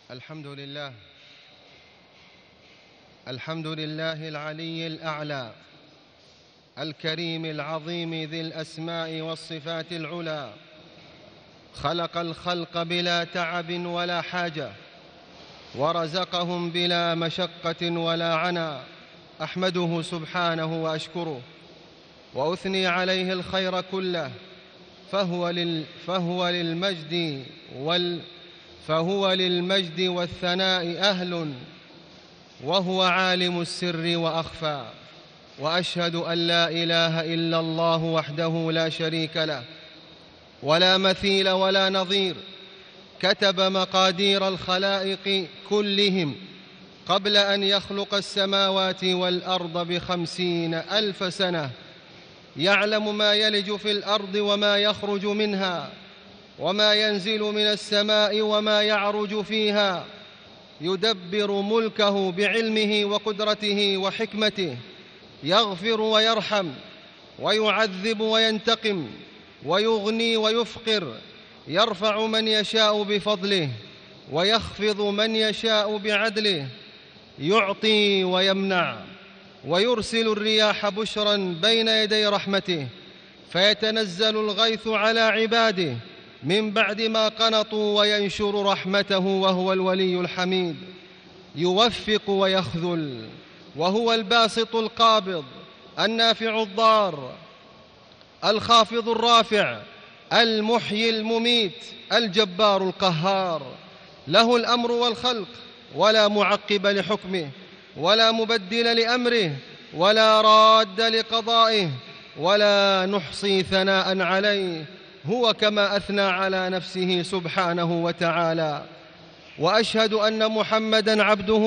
الحمد لله العلي الأعلى الكريم العظيم ذي الأسماء والصفات العلى، خلق الخلق بلا تعب ولا حاجة، ورزقهم بلا مشقة ولا عنى. أحمده سبحانه وأشكره وأثني عليه الخير كله، فهو للمجد والثناء أهل، وهو عالم السر وأخفى. وأشهد أن لا إله إلا الله وحده لا شريك له، ولا مثيل ولا نظير. كتب مقادير الخلائق كلهم قبل أن يخلق السماوات والأرض ب50,000 سنة، يعلم ما يلج في الأرض وما يخرج منها، وما ينزل من السماء وما يعرج فيها، يدبر ملكه بعلمه وقدرته وحكمته، يغفر ويرحم، ويعذب وينتقم، ويغني ويفقر، يرفع من يشاء بفضله، ويخفض من يشاء بعدله، يعطي ويمنع، ويرسل الرياح بشرا بين يدي رحمته، فيتنزل الغيث على عباده من بعد ما قنطوا، وينشر رحمته، وهو الولي الحميد. يوفق ويخذل، وهو الباسط القابض، النافع الضار، الخافض الرافع، المحيي المميت، الجبار القهار. له الأمر والخلق، ولا معقب لحكمه، ولا مبدل لأمره، ولا راد لقضائه، ولا نحصي ثناء عليه، هو كما أثنى على نفسه سبحانه وتعالى. وأشهد أن محمدًا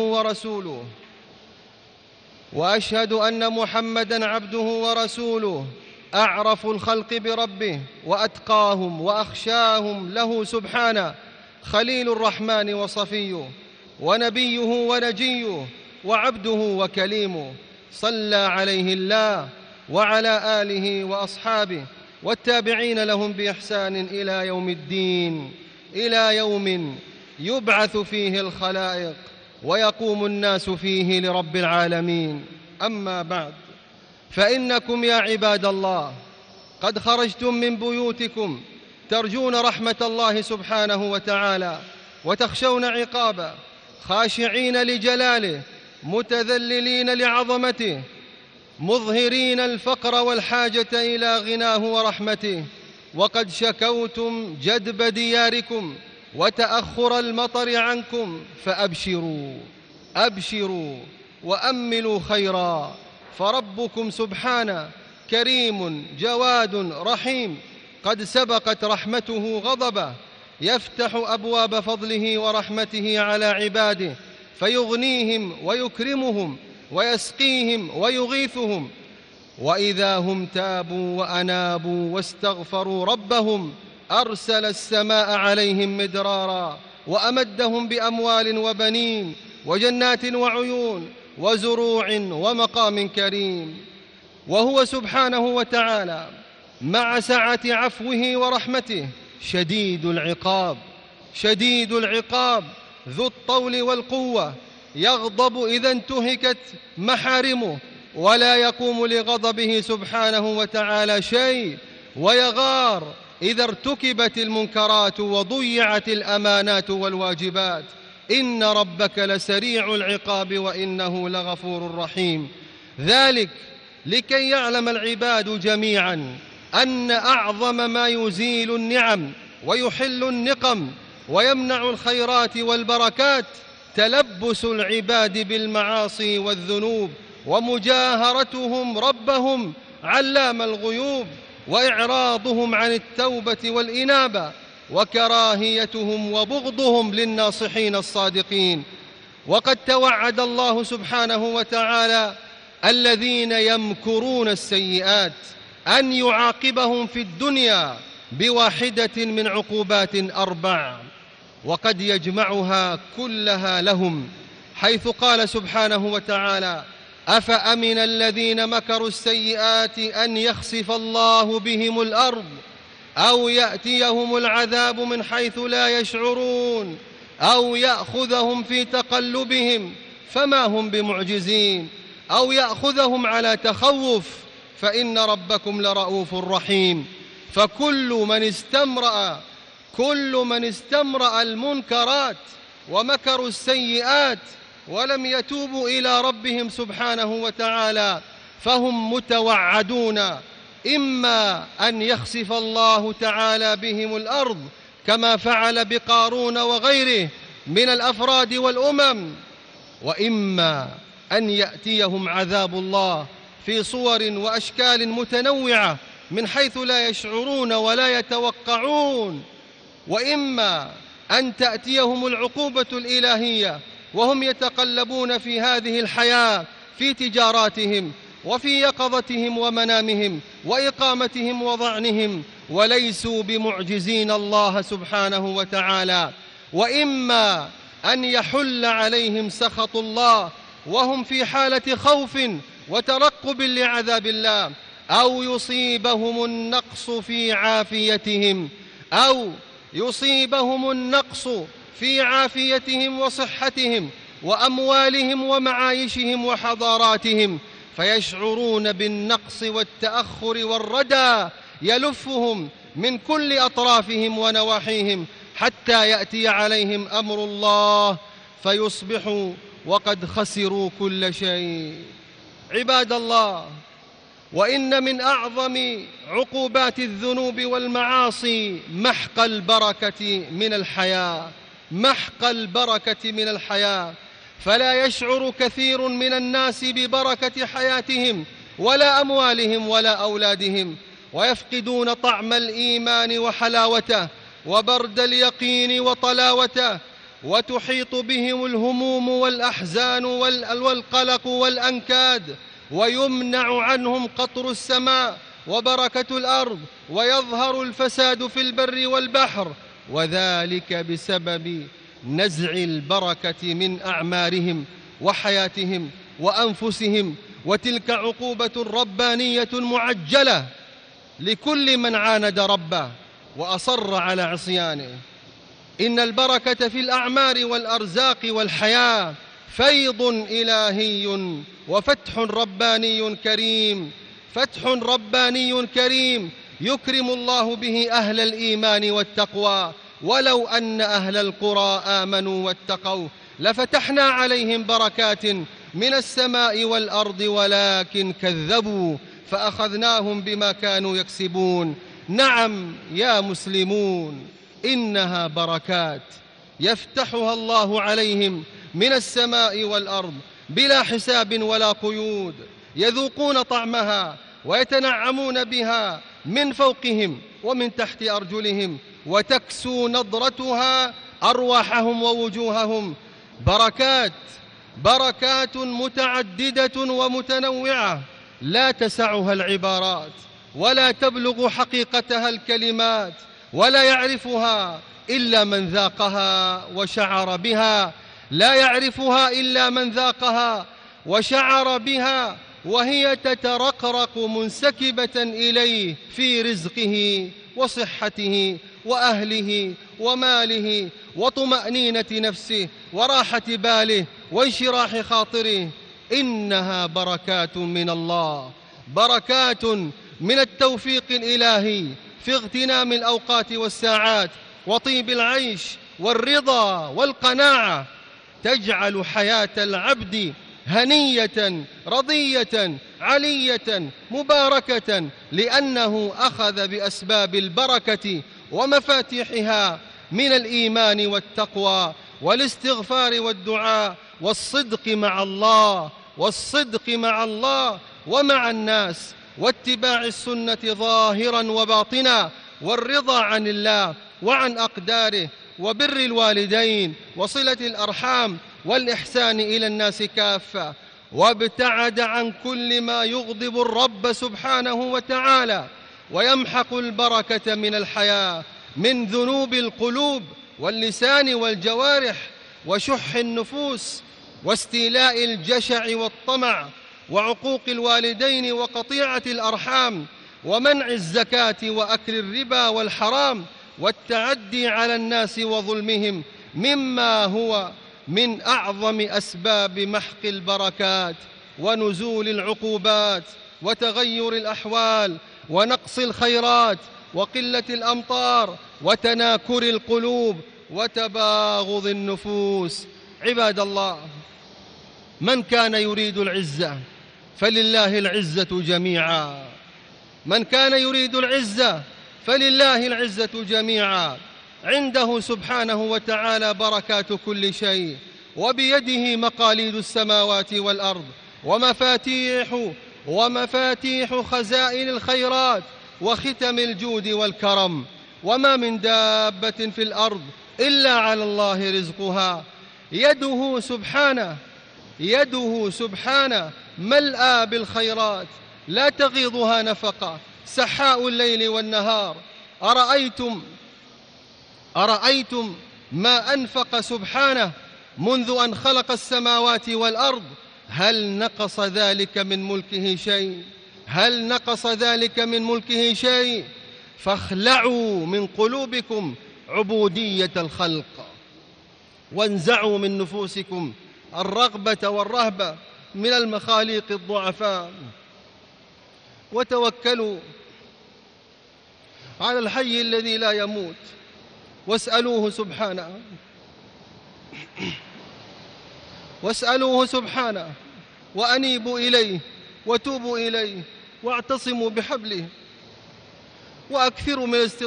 عبده ورسوله، أعرف الخلق بربه وأتقاهم وأخشاهم له سبحانه، خليل الرحمن وصفيه، ونبيه ونجيه، وعبده وكليمه. صلى عليه الله وعلى آله وأصحابه والتابعين لهم بإحسان إلى يوم الدين، إلى يوم يبعث فيه الخلائق ويقوم الناس فيه لرب العالمين. أما بعد، فإنكم يا عباد الله قد خرجتم من بيوتكم ترجون رحمة الله سبحانه وتعالى، وتخشون عقابه، خاشعين لجلاله، متذللين لعظمته، مظهرين الفقر والحاجة إلى غناه ورحمته. وقد شكوتم جدب دياركم وتأخر المطر عنكم، فأبشروا وأملوا خيرا، فربكم سبحانه كريم جواد رحيم، قد سبقت رحمته غضبه، يفتح أبواب فضله ورحمته على عباده، فيغنيهم ويكرمهم ويسقيهم ويغيثهم. وإذا هم تابوا وأنابوا واستغفروا ربهم، أرسل السماء عليهم مدرارا، وأمدهم بأموال وبنين وجنات وعيون وزروع ومقام كريم. وهو سبحانه وتعالى مع سعة عفوه ورحمته شديد العقاب، ذو الطول والقوة، يغضب إذا انتهكت محارمه، ولا يقوم لغضبه سبحانه وتعالى شيء، ويغار إذا ارتكبت المنكرات وضيعت الأمانات والواجبات. إن ربك لسريع العقاب وإنه لغفور رحيم. ذلك لكي يعلم العباد جميعا أن أعظم ما يزيل النعم ويحل النقم ويمنع الخيرات والبركات تلبس العباد بالمعاصي والذنوب، ومجاهرتهم ربهم علام الغيوب، وإعراضهم عن التوبة والإنابة، وكراهيتهم وبغضهم للناصحين الصادقين. وقد توعد الله سبحانه وتعالى الذين يمكرون السيئات أن يعاقبهم في الدنيا بواحدة من عقوبات 4، وقد يجمعها كلها لهم، حيث قال سبحانه وتعالى: أفأمن الذين مكروا السيئات أن يخسف الله بهم الأرض أو يأتيهم العذاب من حيث لا يشعرون. أو يأخذهم في تقلبهم فما هم بمعجزين، أو يأخذهم على تخوف فإن ربكم لرؤوف رحيم. فكل من استمرأ المنكرات ومكروا السيئات ولم يتوبوا إلى ربهم سبحانه وتعالى فهم متوعدون إما أن يخسف الله تعالى بهم الأرض كما فعل بقارون وغيره من الأفراد والأمم، وإما أن يأتيهم عذاب الله في صور وأشكال متنوعة من حيث لا يشعرون ولا يتوقعون، وإما أن تأتيهم العقوبة الإلهية وهم يتقلبون في هذه الحياة في تجاراتهم وفي يقظتهم ومنامهم وإقامتهم وضعنهم وليسوا بمعجزين الله سبحانه وتعالى، وإما أن يحل عليهم سخط الله وهم في حالة خوف وترقب لعذاب الله، أو يصيبهم النقص في عافيتهم وصحتهم وأموالهم ومعايشهم وحضاراتهم، فيشعرون بالنقص والتأخر والردى يلفهم من كل أطرافهم ونواحيهم حتى يأتي عليهم أمر الله فيصبحوا وقد خسروا كل شيء. عباد الله، وإن من أعظم عقوبات الذنوب والمعاصي محق البركة من الحياة، فلا يشعر كثير من الناس ببركة حياتهم ولا أموالهم ولا أولادهم، ويفقدون طعم الإيمان وحلاوته وبرد اليقين وطلاوته، وتحيط بهم الهموم والأحزان والقلق والأنكاد، ويمنع عنهم قطر السماء وبركة الأرض، ويظهر الفساد في البر والبحر، وذلك بسبب نزع البركة من أعمارهم وحياتهم وأنفسهم. وتلك عقوبة ربانية معجلة لكل من عاند ربه وأصر على عصيانه. إن البركة في الأعمار والأرزاق والحياة فيض إلهي وفتح رباني كريم يكرم الله به أهل الإيمان والتقوى. ولو أن أهل القرى آمنوا واتقوا لفتحنا عليهم بركات من السماء والأرض ولكن كذبوا فأخذناهم بما كانوا يكسبون. نعم يا مسلمون، إنها بركات يفتحها الله عليهم من السماء والأرض بلا حساب ولا قيود، يذوقون طعمها ويتنعمون بها من فوقهم ومن تحت أرجلهم، وتكسو نضرتها أرواحهم ووجوههم. بركات متعددة ومتنوعة لا تسعها العبارات ولا تبلغ حقيقتها الكلمات، ولا يعرفها إلا من ذاقها وشعر بها. لا يعرفها إلا من ذاقها وشعر بها، وهي تترقرق منسكبة إليه في رزقه وصحته وأهله وماله وطمأنينة نفسه وراحة باله وانشراح خاطره. إنها بركات من الله، بركات من التوفيق الإلهي في اغتنام الأوقات والساعات وطيب العيش والرضا والقناعة، تجعل حياة العبد هنية رضية علية مباركة، لأنه أخذ بأسباب البركة ومفاتيحها من الإيمان والتقوى والاستغفار والدعاء والصدق مع الله ومع الناس، واتباع السنة ظاهرا وباطنا، والرضا عن الله وعن أقداره، وبر الوالدين وصلة الأرحام والإحسان إلى الناس كافة، وابتعد عن كل ما يغضب الرب سبحانه وتعالى ويمحق البركة من الحياة من ذنوب القلوب واللسان والجوارح وشح النفوس واستيلاء الجشع والطمع وعقوق الوالدين وقطيعة الأرحام ومنع الزكاة وأكل الربا والحرام والتعدي على الناس وظلمهم مما هو من أعظم أسباب محق البركات ونزول العقوبات وتغير الأحوال ونقص الخيرات وقلة الأمطار وتناكر القلوب وتباغض النفوس. عباد الله، من كان يريد العزة فلله العزة جميعا، من كان يريد العزة فلله العزة جميعا. عنده سبحانه وتعالى بركات كل شيء، وبيده مقاليد السماوات والأرض ومفاتيح خزائن الخيرات وختم الجود والكرم. وما من دابة في الأرض إلا على الله رزقها. يده سبحانه ملأى بالخيرات لا تغيضها نفقة، سحاء الليل والنهار. أرأيتم ما أنفق سبحانه منذ أن خلق السماوات والأرض؟ هل نقص ذلك من ملكه شيء؟ فاخلعوا من قلوبكم عبودية الخلق، وانزعوا من نفوسكم الرغبة والرهبة من المخاليق الضعفاء، وتوكلوا على الحي الذي لا يموت، واسألوه سبحانه وأنيبوا إليه وتوبوا إليه واعتصموا بحبله وأكثروا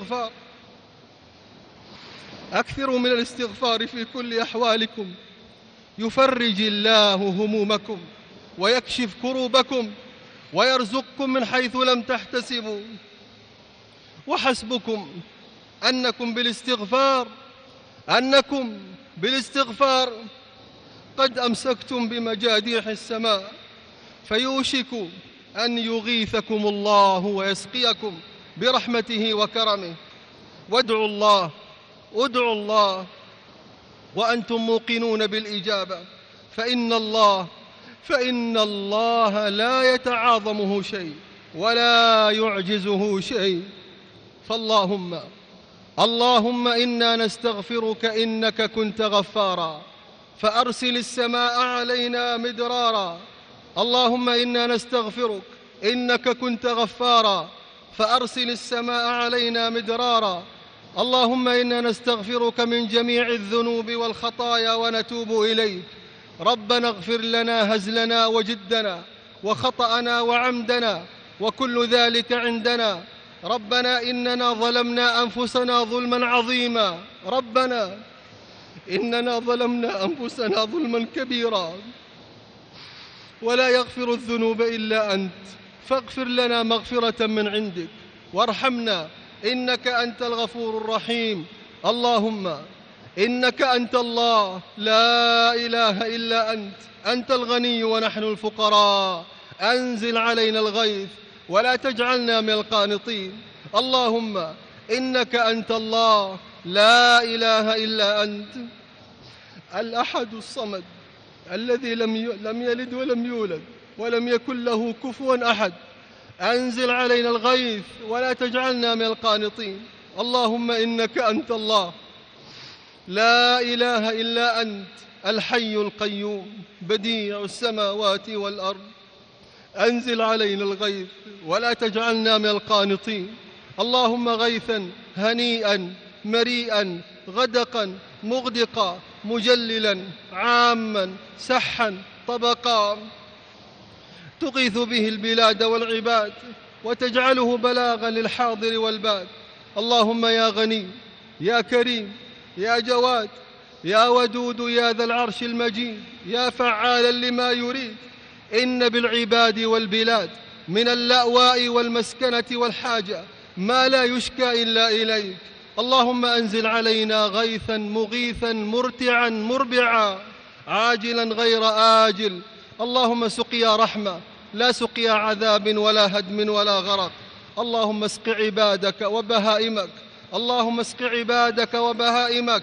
من الاستغفار في كل أحوالكم. يفرج الله همومكم ويكشف كروبكم ويرزقكم من حيث لم تحتسبوا. وحسبكم أنكم بالاستغفار قد أمسكتم بمجاديح السماء، فيوشك أن يغيثكم الله ويسقيكم برحمته وكرمه. وادعوا الله وأنتم موقنون بالإجابة، فإن الله لا يتعاظمه شيء ولا يعجزه شيء. اللهم إنا نستغفرك إنك كنت غفارا فأرسل السماء علينا مدرارا. اللهم إنا نستغفرك إنك كنت غفارا فأرسل السماء علينا مدرارا. اللهم إنا نستغفرك من جميع الذنوب والخطايا ونتوب إليك. ربنا اغفر لنا هزلنا وجدنا وخطأنا وعمدنا وكل ذلك عندنا. ربنا إننا ظلمنا أنفسنا ظلما عظيما. ربنا إننا ظلمنا أنفسنا ظلما كبيرا ولا يغفر الذنوب إلا أنت، فاغفر لنا مغفرة من عندك وارحمنا إنك أنت الغفور الرحيم. اللهم إنك أنت الله لا إله إلا أنت الغني ونحن الفقراء. أنزل علينا الغيث ولا تجعلنا من القانطين. اللهم إنك أنت الله لا إله إلا أنت الأحد الصمد الذي لم يلد ولم يولد ولم يكن له كفوا أحد. أنزل علينا الغيث ولا تجعلنا من القانطين. اللهم إنك أنت الله لا إله إلا أنت الحي القيوم بديع السماوات والأرض. أنزل علينا الغيث ولا تجعلنا من القانطين. اللهم غيثا هنيئا مريئا غدقا مغدقا مجللا عاما سحا طبقا تغيث به البلاد والعباد وتجعله بلاغا للحاضر والباد. اللهم يا غني يا كريم يا جواد يا ودود يا ذا العرش المجيد يا فعالا لما يريد. إن بالعباد والبلاد من اللأواء والمسكنة والحاجة ما لا يشكى إلا إليك. اللهم أنزل علينا غيثا مغيثا مرتعا مربعا عاجلا غير آجل. اللهم سقيا رحمة لا سقيا عذاب ولا هدم ولا غرق. اللهم اسق عبادك وبهائمك. اللهم اسق عبادك وبهائمك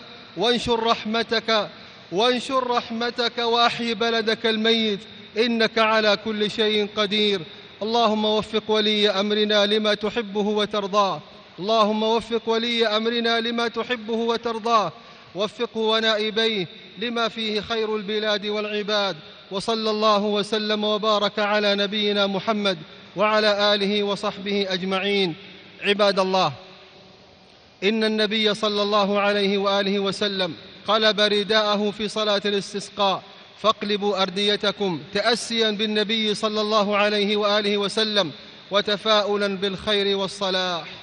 وانشر رحمتك وأحي بلدك الميت إنك على كل شيء قدير. اللهم وفق ولي أمرنا لما تحبه وترضاه. اللهم وفق ولي أمرنا لما تحبه وترضاه. وفقه ونائبيه لما فيه خير البلاد والعباد. وصلى الله وسلم وبارك على نبينا محمد وعلى آله وصحبه أجمعين. عباد الله، إن النبي صلى الله عليه وآله وسلم قلب رداءه في صلاة الاستسقاء: فاقلبوا أرديتكم، تأسيا بالنبي صلى الله عليه وآله وسلم وتفاؤلا بالخير والصلاح.